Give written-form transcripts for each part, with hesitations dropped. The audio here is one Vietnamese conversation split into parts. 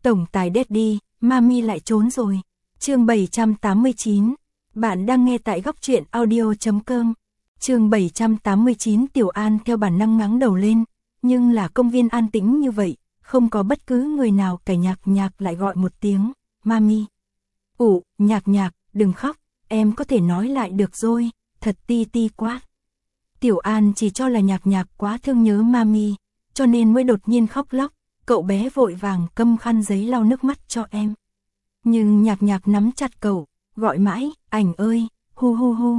Tổng tài Daddy, Mami lại trốn rồi. Chương 789. Bạn đang nghe tại góc truyện audio.com. Chương 789. Tiểu An theo bản năng ngáng đầu lên, nhưng là công viên an tĩnh như vậy, không có bất cứ người nào cả. Nhạc lại gọi một tiếng, Mami. Nhạc, đừng khóc, em có thể nói lại được rồi, thật ti quá. Tiểu An chỉ cho là nhạc quá thương nhớ Mami, cho nên mới đột nhiên khóc lóc. Cậu bé vội vàng cầm khăn giấy lau nước mắt cho em. Nhưng nhạc nắm chặt cậu, gọi mãi, ảnh ơi, hu.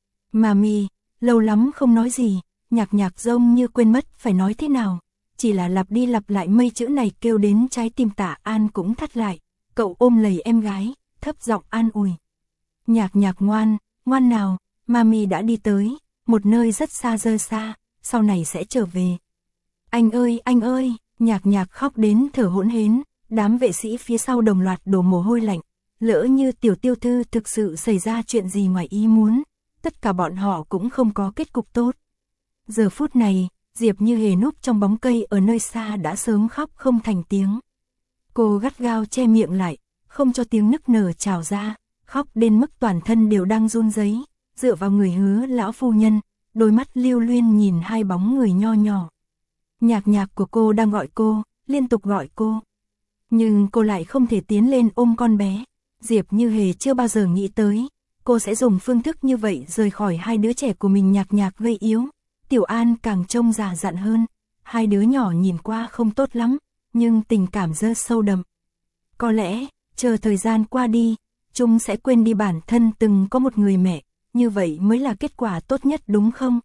Mami, lâu lắm không nói gì, nhạc giống như quên mất phải nói thế nào. Chỉ là lặp đi lặp lại mấy chữ này kêu đến trái tim Tạ An cũng thắt lại. Cậu ôm lấy em gái, thấp giọng an ủi. Nhạc ngoan nào, Mami đã đi tới, một nơi rất xa, sau này sẽ trở về. Anh ơi, nhạc khóc đến thở hổn hển. Đám vệ sĩ phía sau đồng loạt đổ mồ hôi lạnh. Lỡ như tiểu tiêu thư thực sự xảy ra chuyện gì ngoài ý muốn, tất cả bọn họ cũng không có kết cục tốt. Giờ phút này, Diệp Như Hề núp trong bóng cây ở nơi xa đã sớm khóc không thành tiếng. Cô gắt gao che miệng lại, không cho tiếng nức nở trào ra, khóc đến mức toàn thân đều đang run rẩy, dựa vào người Hứa lão phu nhân, đôi mắt lưu luyến nhìn hai bóng người nho nhỏ. Nhạc của cô đang gọi cô, liên tục gọi cô. Nhưng cô lại không thể tiến lên ôm con bé. Diệp Như Hề chưa bao giờ nghĩ tới, cô sẽ dùng phương thức như vậy rời khỏi hai đứa trẻ của mình. Nhạc gây yếu, Tiểu An càng trông già dặn hơn. Hai đứa nhỏ nhìn qua không tốt lắm, nhưng tình cảm rất sâu đậm. Có lẽ, chờ thời gian qua đi, chúng sẽ quên đi bản thân từng có một người mẹ, như vậy mới là kết quả tốt nhất đúng không?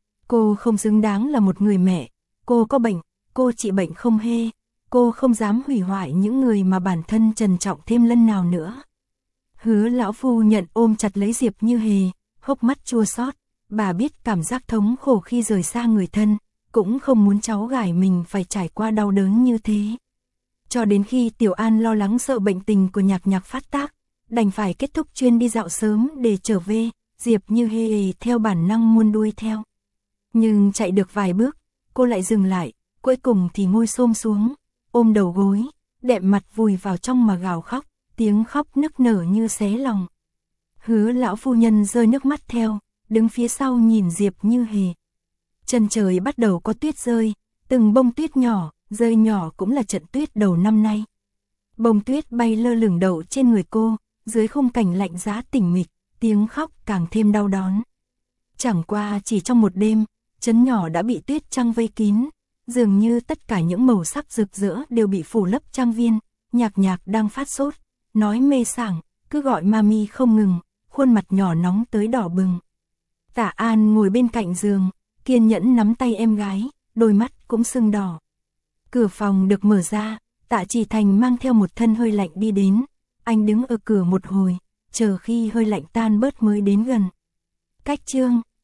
Cô không xứng đáng là một người mẹ, cô có bệnh, cô trị bệnh không hê. Cô không dám hủy hoại những người mà bản thân trân trọng thêm lần nào nữa. Hứa lão phu nhận ôm chặt lấy Diệp Như Hề, hốc mắt chua xót. Bà biết cảm giác thống khổ khi rời xa người thân, cũng không muốn cháu gái mình phải trải qua đau đớn như thế. Cho đến khi Tiểu An lo lắng sợ bệnh tình của nhạc phát tác, đành phải kết thúc chuyến đi dạo sớm để trở về. Diệp Như Hề theo bản năng muốn đuổi theo. Nhưng chạy được vài bước, cô lại dừng lại, cuối cùng thì ngồi xổm xuống, ôm đầu gối, đệm mặt vùi vào trong mà gào khóc, tiếng khóc nức nở như xé lòng. Hứa lão phu nhân rơi nước mắt theo, đứng phía sau nhìn Diệp Như Hề. Chân trời bắt đầu có tuyết rơi, từng bông tuyết nhỏ, rơi nhỏ cũng là trận tuyết đầu năm nay. Bông tuyết bay lơ lửng đậu trên người cô, dưới khung cảnh lạnh giá tĩnh mịch, tiếng khóc càng thêm đau đớn. Chẳng qua chỉ trong một đêm, trấn nhỏ đã bị tuyết trăng vây kín. Dường như tất cả những màu sắc rực rỡ đều bị phủ lấp trang viên. Nhạc đang phát sốt, nói mê sảng, cứ gọi Mami không ngừng, khuôn mặt nhỏ nóng tới đỏ bừng. Tạ An ngồi bên cạnh giường, kiên nhẫn nắm tay em gái, đôi mắt cũng sưng đỏ. Cửa phòng được mở ra, Tạ Chỉ Thành mang theo một thân hơi lạnh đi đến. Anh đứng ở cửa một hồi, chờ khi hơi lạnh tan bớt mới đến gần. Cách chương